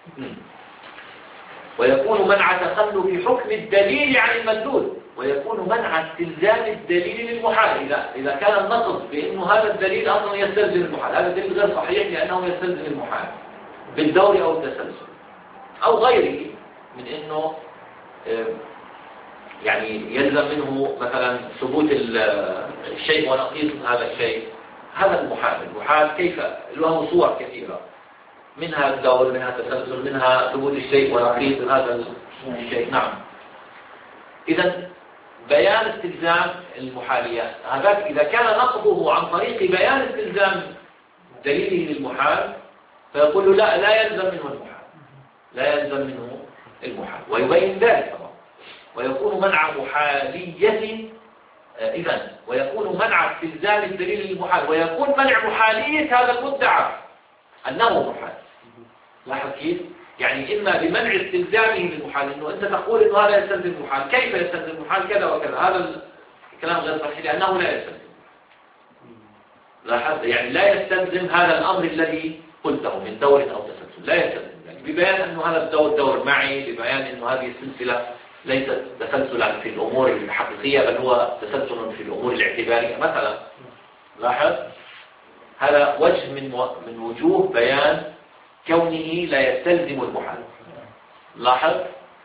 ويكون منع تخلف حكم الدليل عن المدلول، ويكون منع استلزام الدليل للمحال. إذا كان النقض بأنه هذا الدليل أصلا يستلزم المحال، هذا الدليل غير صحيح لأنه يستلزم المحال بالدور أو التسلسل أو غيره من أنه يعني يلزم منه مثلا ثبوت الشيء ونقيض هذا الشيء. هذا المحال كيف له صور كثيرة، منها الدور، منها التسلسل، منها ثبوت الشيء ونقيض هذا الشيء. نعم. إذا بيان استلزام المحاليات هذاك إذا كان نقضه عن طريق بيان استلزام دليله للمحال فيقول له لا يلزم منه المحال، لا يلزم منه المحال، ويبين ذلك طبعا. ويكون منع محالية إذن ويكون منع استلزام الدليل للمحال، ويكون منع محالية هذا المدعى أنه محال. لاحظ كيف؟ يعني إما بمنع استلزامه للمحال، إنه أنت تقول إنه هذا يستلزم المحال، كيف يستلزم المحال كذا وكذا، هذا الكلام غير صحيح لأنه لا يستلزم. لاحظ، يعني لا يستلزم هذا الأمر الذي قلته من دور أو تسلسل، لا يستلزم، يعني ببيان أنه هذا الدور دور معي، ببيان أنه هذه السلسلة ليست تسلسلا في الأمور الحقيقية بل هو تسلسل في الأمور الاعتبارية مثلا. لاحظ، هذا وجه من وجوه بيان كونه لا يستلزم المحال. لاحظ،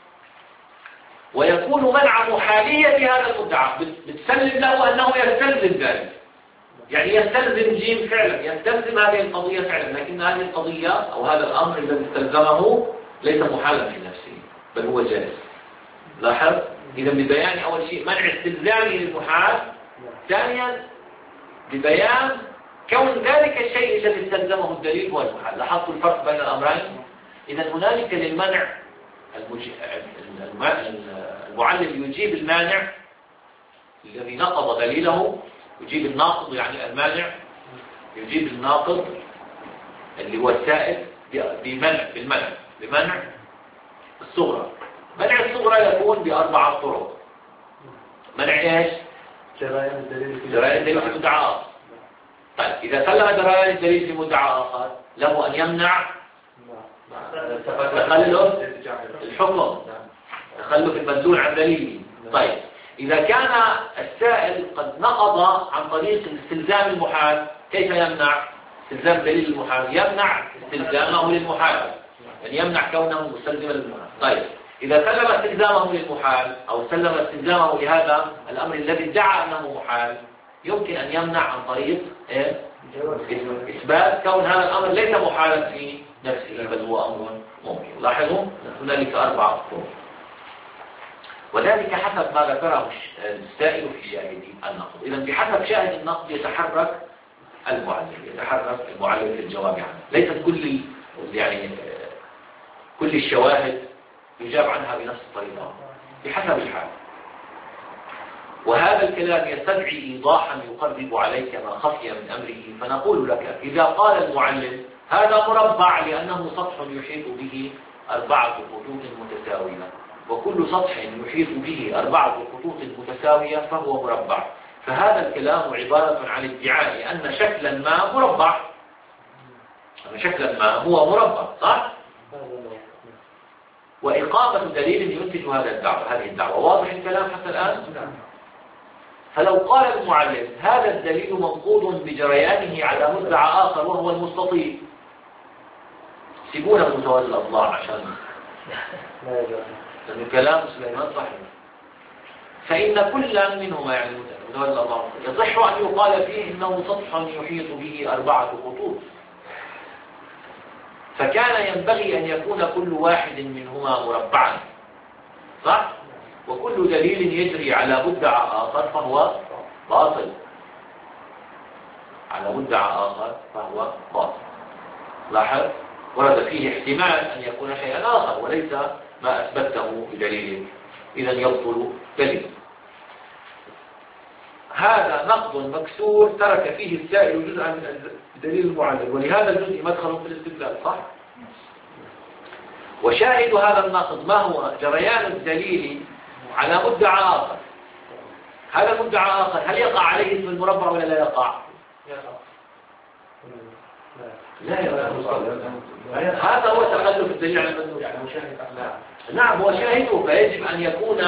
ويكون منع محالية هذا المدعى، بتسلم له أنه يستلزم ذلك، يعني يستلزم جيم فعلا، يستلزم هذه القضية فعلا، لكن هذه القضية أو هذا الأمر الذي استلزمه ليس محالا في نفسه بل هو جائز. لاحظ، إذا ببيان أول شيء منع استلزامه للمحال، ثانيا ببيان كون ذلك الشيء الذي استلزمه الدليل هو المحال. لاحظتوا الفرق بين الأمرين؟ إذا هنالك للمنع المعلل يجيب المانع الذي نقض دليله، يجيب الناقض يعني المانع يجيب الناقض اللي هو السائل بمنع الصغرى. منع الصغرى يكون بأربعة طرق. منع ايش؟ جريان الدليل في مدعى آخر. طيب إذا سلم جريان الدليل في مدعى آخر له أن يمنع تخلف الحكم، تخلف المدلول عن دليله. طيب إذا كان السائل قد نقض عن طريق استلزام المحال، كيف يمنع استلزام دليل المحال؟ يمنع استلزامه للمحال، يعني يمنع كونه مستلزما للمحال. طيب إذا سلم استلزامه للمحال أو سلم استلزامه لهذا الأمر الذي ادعى أنه محال، يمكن أن يمنع عن طريق إثبات كون هذا الأمر ليس محالا في نفسه بل هو أمر ممكن. لاحظوا هنالك أربعة طرق، وذلك حسب ما ذكره السائل في شاهد النقض. إذا بحسب شاهد النقض يتحرك المعلل في الجواب عنه. ليست كل الشواهد يجاب عنها بنفس الطريقة، بحسب الحال. وهذا الكلام يستدعي إيضاحا يقرب عليك ما خفي من أمره، فنقول لك إذا قال المعلم هذا مربع لأنه سطح يحيط به 4 خطوط متساوية، وكل سطح يحيط به 4 خطوط متساوية فهو مربع، فهذا الكلام عبارة عن ادعاء أن شكلا ما مربع، شكلا ما هو مربع، صح؟ وإقامة دليل ينتج هذه الدعوة. واضح الكلام حتى الآن؟ فلو قال المعلم هذا الدليل منقوض بجريانه على مدعى آخر وهو المستطيل، سيبونا متوازي الأضلاع عشان لأن كلام سليمان صحيح، فإن كل منهما يعني متوازي الأضلاع يصح أن يقال فيه إنه سطح يحيط به 4 خطوط، فكان ينبغي أن يكون كل واحد منهما مربعا، صح؟ وكل دليل يجري على مدعى آخر فهو باطل، على مدعى آخر فهو باطل. لاحظ، ورد فيه احتمال أن يكون شيئا آخر وليس ما أثبته بدليل، إذا يبطل دليل. هذا نقض مكسور ترك فيه السائل جزءا من الدليل المعلل، ولهذا الجزء مدخل في الاستدلال، صح؟ وشاهد هذا النقض ما هو؟ جريان الدليل على مدعى آخر. هذا المدعى آخر هل يقع عليه اسم المربع ولا لا يقع؟ لا يقع. هذا هو تخلف الدليل على المدلول. نعم هو شاهده، فيجب أن يكون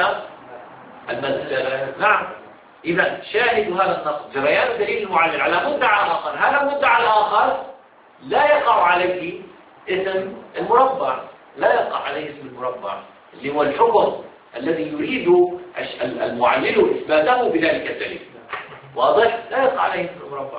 نعم. إذا شاهد هذا النقض جريان الدليل المعلل على مدعى آخر، هذا المدعى الآخر لا يقع عليه اسم المربع، لا يقع عليه اسم المربع اللي هو الحكم الذي يريد المعلل إثباته بذلك الدليل. واضح؟ لا يقع عليه اسم المربع.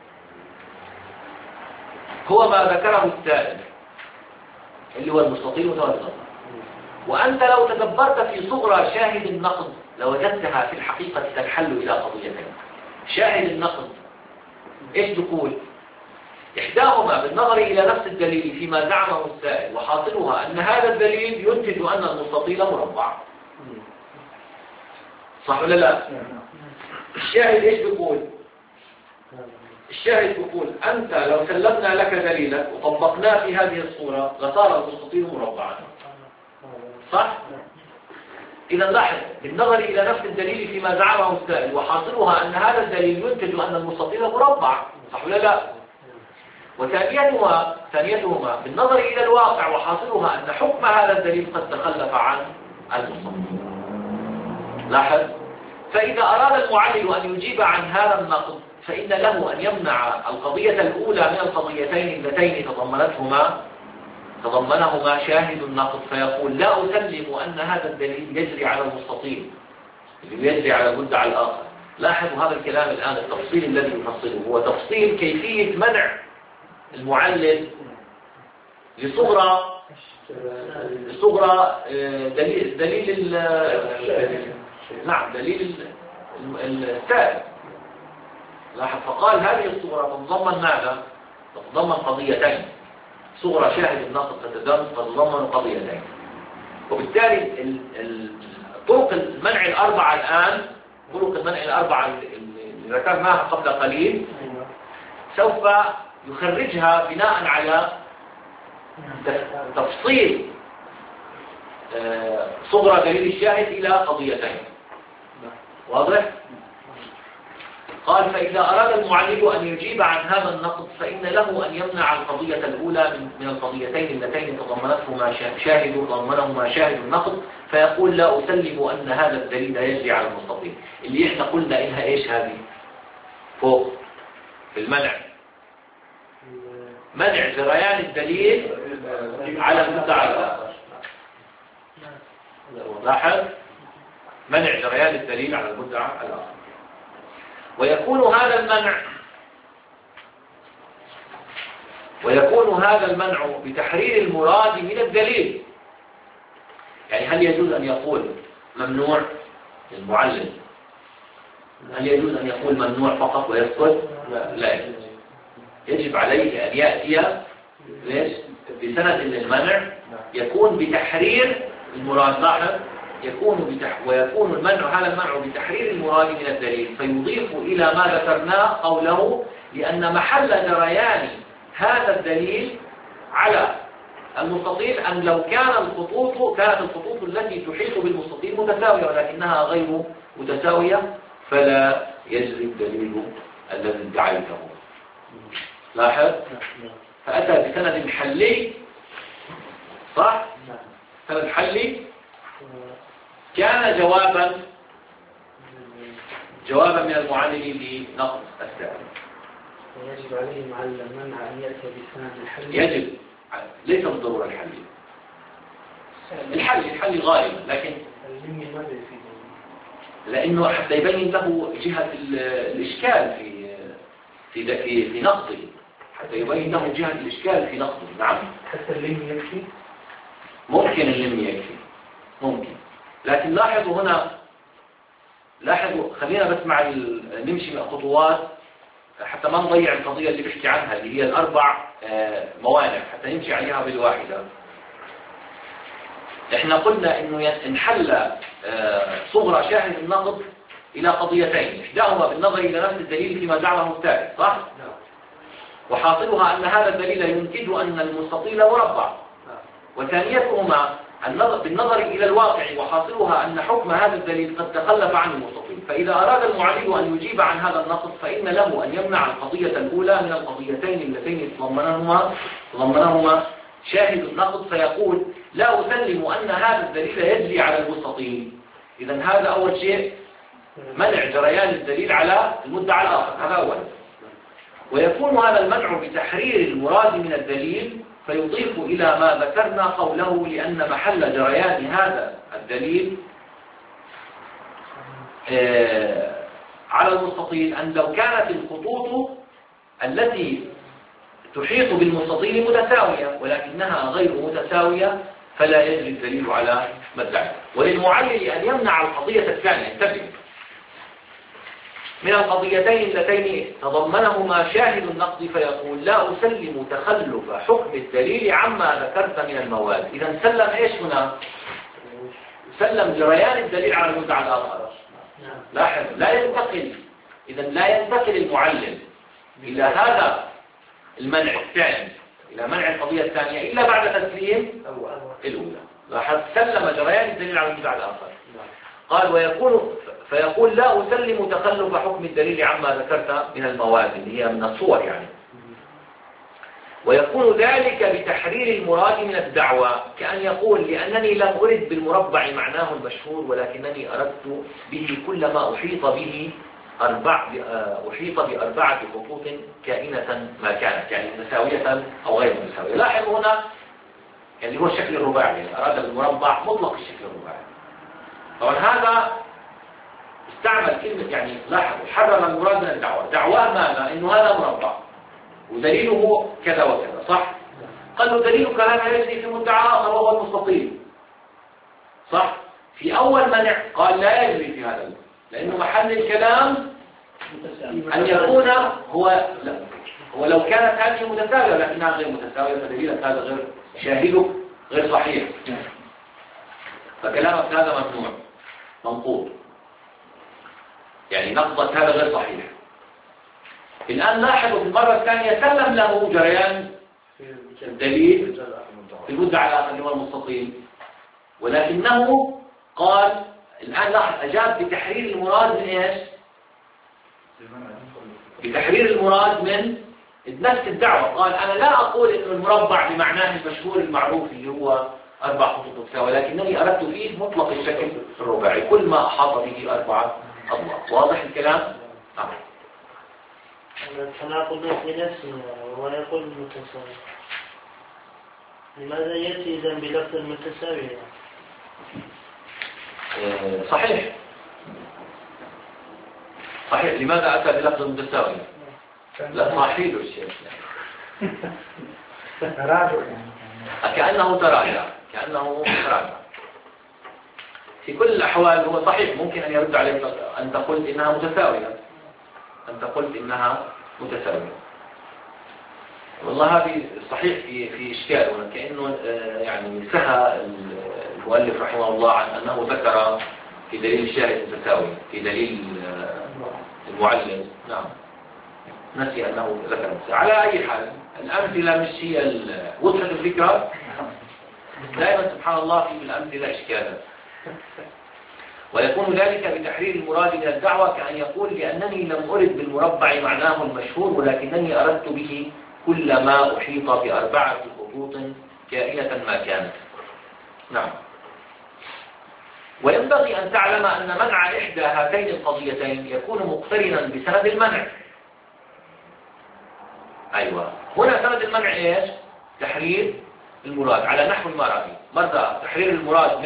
هو ما ذكره السائل اللي هو المستطيل متوسط. وأنت لو تدبرت في صغرى شاهد النقض لوجدتها في الحقيقة تنحل إلى قضيتين. شاهد النقض إيش تقول؟ إحداهما بالنظر إلى نفس الدليل فيما زعمه السائل، وحاصلها أن هذا الدليل ينتج أن المستطيل مربع، صح ولا لا؟ الشاهد إيش بيقول؟ الشاهد بيقول أنت لو سلمنا لك دليلك وطبقناه في هذه الصورة لصار المستطيل مربعا، صح؟ إذا لاحظ بالنظر إلى نفس الدليل فيما زعمه السائل وحاصلها أن هذا الدليل ينتج أن المستطيل مربع، صح ولا لا؟ وثانيتهما بالنظر إلى الواقع وحاصلها أن حكم هذا الدليل قد تخلف عن المستطيل. لاحظ، فإذا أراد المعلل أن يجيب عن هذا النقض فإن له أن يمنع القضية الأولى من القضيتين اللتين تضمنهما شاهد النقض، فيقول لا أسلم أن هذا الدليل يجري على المستطيل اللي يجري على المدعى الآخر. لاحظوا هذا الكلام الآن، التفصيل الذي يفصله هو تفصيل كيفية منع المعلل لصغرى دليل نعم دليل السائل. لاحظ، فقال هذه الصغرى تتضمن ماذا؟ تتضمن قضيتين. صغرى شاهد النقض تتضمن قضيتين، وبالتالي طرق المنع الأربعة الآن، طرق المنع الأربعة اللي ذكرناها قبل قليل سوف يخرجها بناء على تفصيل صغرى دليل الشاهد إلى قضيتين. واضح؟ قال فإذا أراد المعلل أن يجيب عن هذا النقض فإن له أن يمنع القضية الأولى من القضيتين اللتين تضمنهما شاهد النقض، فيقول لا أسلم أن هذا الدليل يجري على المستطيل، اللي إحنا قلنا إنها إيش هذه فوق في المنع، منع جريان الدليل على المدعى الآخر. لاحظ، منع جريان الدليل على المدعى الآخر. ويكون هذا المنع بتحرير المراد من الدليل. يعني هل يجوز أن يقول ممنوع للمعلل؟ هل يجوز أن يقول ممنوع فقط ويسكت؟ لا يجوز. يجب عليه أن يأتي بسند للمنع يكون بتحرير المراد. لاحظ، ويكون هذا المنع بتحرير المراد من الدليل، فيضيف إلى ما ذكرناه قوله لأن محل جريان هذا الدليل على المستطيل أن لو كانت الخطوط التي تحيط بالمستطيل متساوية ولكنها غير متساوية فلا يجري الدليل الذي ادعيته. لاحظ، فأتى بسند حلي، صح؟ سند حلي كان جوابا من المعلل بنقض السائل. ويجب عليه مع المنع أن يأتي بسند الحل. يجب، ليس بالضرورة الحل غالبا، لكن لأنه حتى يبين له جهة الإشكال في نقضه، فيبين له جهة الإشكال في نقضه. نعم، حتى اللم يكفي. ممكن اللم يكفي، ممكن، لكن لاحظوا هنا، خلينا بس نمشي مع خطوات حتى ما نضيع القضية اللي بحكي عنها اللي هي الأربع موانع، حتى نمشي عليها بالواحدة. احنا قلنا انه انحل صغرى شاهد النقض الى قضيتين، احداهما بالنظر الى نفس الدليل فيما جعله الثالث، صح؟ وحاصلها ان هذا الدليل ينتج ان المستطيل مربع، وثانيتهما بالنظر الى الواقع، وحاصلها ان حكم هذا الدليل قد تخلف عن المستطيل. فاذا اراد المعلل ان يجيب عن هذا النقض فان له ان يمنع القضية الاولى من القضيتين اللتين تضمنهما شاهد النقض، فيقول لا أسلم أن هذا الدليل يجري على المستطيل. إذن هذا أول شيء، منع جريان الدليل على المدعى الآخر، هذا أول. ويكون هذا المنع بتحرير المراد من الدليل، فيضيف إلى ما ذكرنا قوله لأن محل جريان هذا الدليل على المستطيل أن لو كانت الخطوط التي تحيط بالمستطيل متساوية ولكنها غير متساوية فلا يجري الدليل على مدعاه. وللمعلل أن يمنع القضية الثانية، انتبه، من القضيتين اللتين تضمنهما شاهد النقض، فيقول لا أسلم تخلف حكم الدليل عما ذكرت من المواد. إذا سلم إيش هنا؟ سلم جريان الدليل على المدعى الآخر. لاحظ، لا ينتقل، إذا لا ينتقل المعلل إلى هذا المنع الثاني، إلى منع القضية الثانية إلا بعد تسليم الأولى. لاحظ، سلم جريان الدليل على المدعى الآخر. قال فيقول لا أسلم تخلف حكم الدليل عما ذكرت من المواد اللي هي من الصور يعني. ويكون ذلك بتحرير المراد من الدعوى، كأن يقول لأنني لم أرد بالمربع معناه المشهور ولكنني أردت به كل ما أحيط بأربعة خطوط كائنة ما كانت، يعني متساوية أو غير متساوية. لاحظ هنا اللي هو الشكل الرباعي، أراد بالمربع مطلق الشكل الرباعي. طبعا هذا استعمل كلمة، يعني لاحظوا، حرر المراد من الدعوة. دعواه ماذا؟ إنه هذا مربع ودليله كذا وكذا، صح؟ قال له دليلك هذا يجري في مدعى آخر وهو المستطيل، صح؟ في أول منع قال لا يجري في هذا، لأنه محل الكلام أن يكون هو لو كانت هذه متساوية لكنها غير متساوية فدليلك هذا غير، شاهدك غير صحيح، فكلامك هذا ممنوع منقوض، يعني نقضك هذا غير صحيح. الآن لاحظوا في المرة الثانية سلم له جريان الدليل في المدعى الآخر اللي هو المستطيل، ولكنه قال الآن لاحظ أجاب بتحرير المراد من إيش؟ بتحرير المراد من نفس الدعوة. قال أنا لا أقول إنه المربع بمعناه المشهور المعروف اللي هو 4 خطوط متساوية، ولكنني أردت فيه مطلق الشكل الرباعي، كل ما أحاط به 4 أضلاع. واضح الكلام؟ نعم. التناقض في نفسه وهو يقول المتساوي، لماذا يأتي إذن بلفظ المتساوي؟ صحيح، لماذا أتى بلفظ المتساوي؟ لا صحيح الشيء تراجع، كأنه تراجع في كل الأحوال. هو صحيح ممكن أن يرد عليك أن تقول إنها متساوية، والله هذه صحيح في إشكال هنا، كأنه يعني سهى المؤلف رحمه الله عن أنه ذكر في دليل الشاهد متساوي، في دليل المعلم، نعم، نسي أنه ذكر متساوي. على أي حال الأمثلة مش هي وضحت الفكرة. دائما سبحان الله في الأمثلة إشكالا. ويكون ذلك بتحرير المراد من الدعوة، كأن يقول لأنني لم أرد بالمربع معناه المشهور ولكنني أردت به كل ما أحيط ب4 خطوط كائنة ما كانت. نعم. وينبغي أن تعلم أن منع إحدى هاتين القضيتين يكون مقترنا بسند المنع. أيوة، هنا سند المنع إيش؟ تحرير المراد على نحو المرابي. مرة تحرير المراد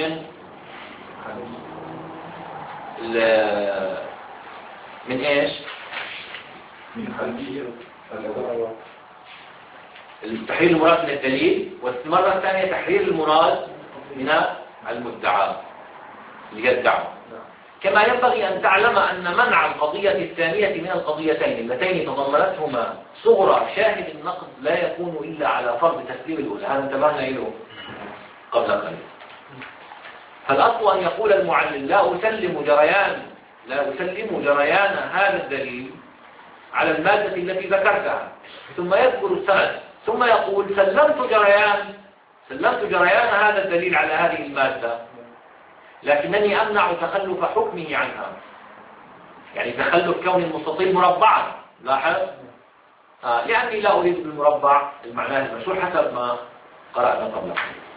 من إيش؟ تحرير المراد من الدليل، والمرة الثانية تحرير المراد من المدعى اللي هي الدعوة. كما ينبغي أن تعلم أن منع القضية الثانية من القضيتين اللتين تضمنتهما صغرى شاهد النقد لا يكون إلا على فرض تسليم الأولى. هذا انتبهنا إليه قبل قليل. فالأصل أن يقول المعلل لا أسلم جريان هذا الدليل على المادة التي ذكرتها، ثم يذكر السند، ثم يقول سلمت جريان هذا الدليل على هذه المادة، لكنني أمنع تخلف حكمه عنها، يعني تخلف كون المستطيل مربعا. لاحظ لأني لا أريد بالمربع المعنى المشهور حسب ما قرأنا قبل.